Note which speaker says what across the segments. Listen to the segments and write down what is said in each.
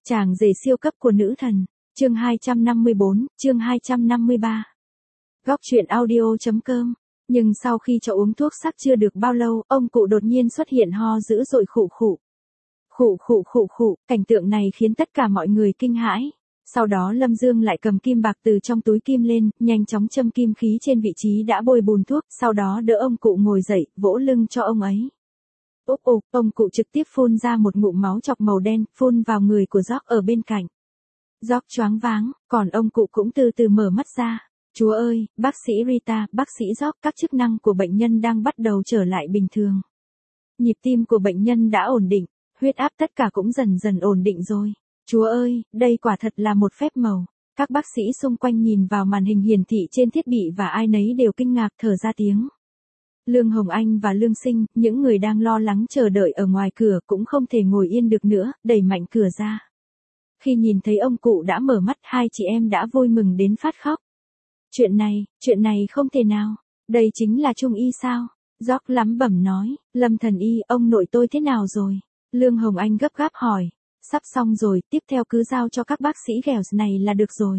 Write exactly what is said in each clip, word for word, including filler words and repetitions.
Speaker 1: Chàng rể siêu cấp của nữ thần, chương hai trăm năm mươi bốn, chương hai trăm năm mươi ba. Góc truyện audio chấm com. Nhưng sau khi cho uống thuốc sắc chưa được bao lâu, ông cụ đột nhiên xuất hiện ho dữ dội khụ khụ. Khụ khụ khụ khụ, cảnh tượng này khiến tất cả mọi người kinh hãi. Sau đó Lâm Dương lại cầm kim bạc từ trong túi kim lên, nhanh chóng châm kim khí trên vị trí đã bôi bùn thuốc, sau đó đỡ ông cụ ngồi dậy, vỗ lưng cho ông ấy. Úp ục, ông cụ trực tiếp phun ra một ngụm máu chọc màu đen, phun vào người của George ở bên cạnh. George choáng váng, còn ông cụ cũng từ từ mở mắt ra. Chúa ơi, bác sĩ Rita, bác sĩ George, các chức năng của bệnh nhân đang bắt đầu trở lại bình thường. Nhịp tim của bệnh nhân đã ổn định, huyết áp tất cả cũng dần dần ổn định rồi. Chúa ơi, đây quả thật là một phép màu. Các bác sĩ xung quanh nhìn vào màn hình hiển thị trên thiết bị và ai nấy đều kinh ngạc thở ra tiếng. Lương Hồng Anh và Lương Sinh, những người đang lo lắng chờ đợi ở ngoài cửa cũng không thể ngồi yên được nữa, đẩy mạnh cửa ra. Khi nhìn thấy ông cụ đã mở mắt, hai chị em đã vui mừng đến phát khóc. Chuyện này, chuyện này không thể nào. Đây chính là Trung Y sao? George lắm bẩm nói, Lâm thần y, ông nội tôi thế nào rồi? Lương Hồng Anh gấp gáp hỏi. Sắp xong rồi, tiếp theo cứ giao cho các bác sĩ ghèo này là được rồi.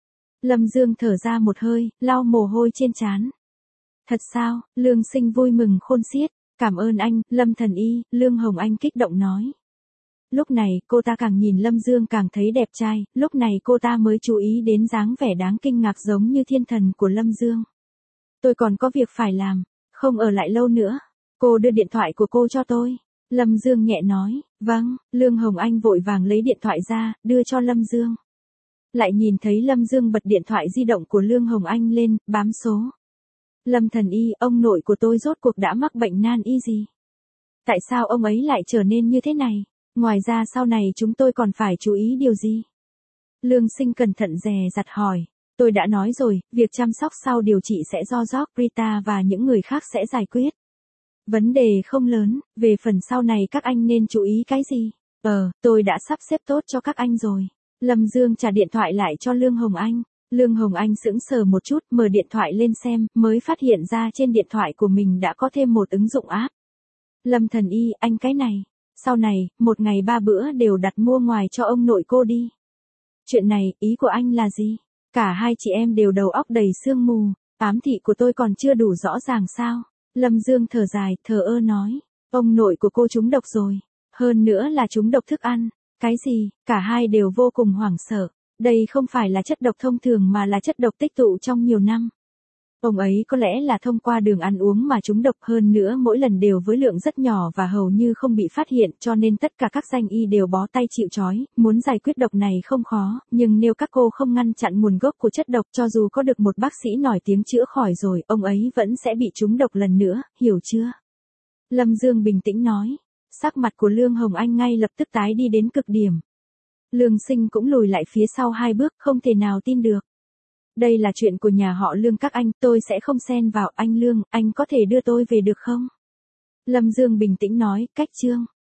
Speaker 1: Lâm Dương thở ra một hơi, lau mồ hôi trên trán. Thật sao? Lương Sinh vui mừng khôn xiết. Cảm ơn anh, Lâm thần y, Lương Hồng Anh kích động nói. Lúc này, cô ta càng nhìn Lâm Dương càng thấy đẹp trai, lúc này cô ta mới chú ý đến dáng vẻ đáng kinh ngạc giống như thiên thần của Lâm Dương. Tôi còn có việc phải làm, không ở lại lâu nữa. Cô đưa điện thoại của cô cho tôi. Lâm Dương nhẹ nói, vâng, Lương Hồng Anh vội vàng lấy điện thoại ra, đưa cho Lâm Dương. Lại nhìn thấy Lâm Dương bật điện thoại di động của Lương Hồng Anh lên, bám số. Lâm thần y, ông nội của tôi rốt cuộc đã mắc bệnh nan y gì? Tại sao ông ấy lại trở nên như thế này? Ngoài ra sau này chúng tôi còn phải chú ý điều gì? Lương Sinh cẩn thận dè dặt hỏi. Tôi đã nói rồi, việc chăm sóc sau điều trị sẽ do George, Rita và những người khác sẽ giải quyết. Vấn đề không lớn, về phần sau này các anh nên chú ý cái gì? Ờ, tôi đã sắp xếp tốt cho các anh rồi. Lâm Dương trả điện thoại lại cho Lương Hồng Anh. Lương Hồng Anh sững sờ một chút, mở điện thoại lên xem, mới phát hiện ra trên điện thoại của mình đã có thêm một ứng dụng app. Lâm thần y, anh cái này. Sau này, một ngày ba bữa đều đặt mua ngoài cho ông nội cô đi. Chuyện này, ý của anh là gì? Cả hai chị em đều đầu óc đầy sương mù, ám thị của tôi còn chưa đủ rõ ràng sao? Lâm Dương thở dài, thờ ơ nói. Ông nội của cô trúng độc rồi. Hơn nữa là trúng độc thức ăn. Cái gì? Cả hai đều vô cùng hoảng sợ. Đây không phải là chất độc thông thường mà là chất độc tích tụ trong nhiều năm. Ông ấy có lẽ là thông qua đường ăn uống mà trúng độc, hơn nữa mỗi lần đều với lượng rất nhỏ và hầu như không bị phát hiện, cho nên tất cả các danh y đều bó tay chịu trói. Muốn giải quyết độc này không khó, nhưng nếu các cô không ngăn chặn nguồn gốc của chất độc, cho dù có được một bác sĩ nổi tiếng chữa khỏi rồi, ông ấy vẫn sẽ bị trúng độc lần nữa, hiểu chưa? Lâm Dương bình tĩnh nói. Sắc mặt của Lương Hồng Anh ngay lập tức tái đi đến cực điểm. Lương Sinh cũng lùi lại phía sau hai bước, không thể nào tin được. Đây là chuyện của nhà họ Lương các anh, tôi sẽ không xen vào. Anh Lương, anh có thể đưa tôi về được không? Lâm Dương bình tĩnh nói, cách chương.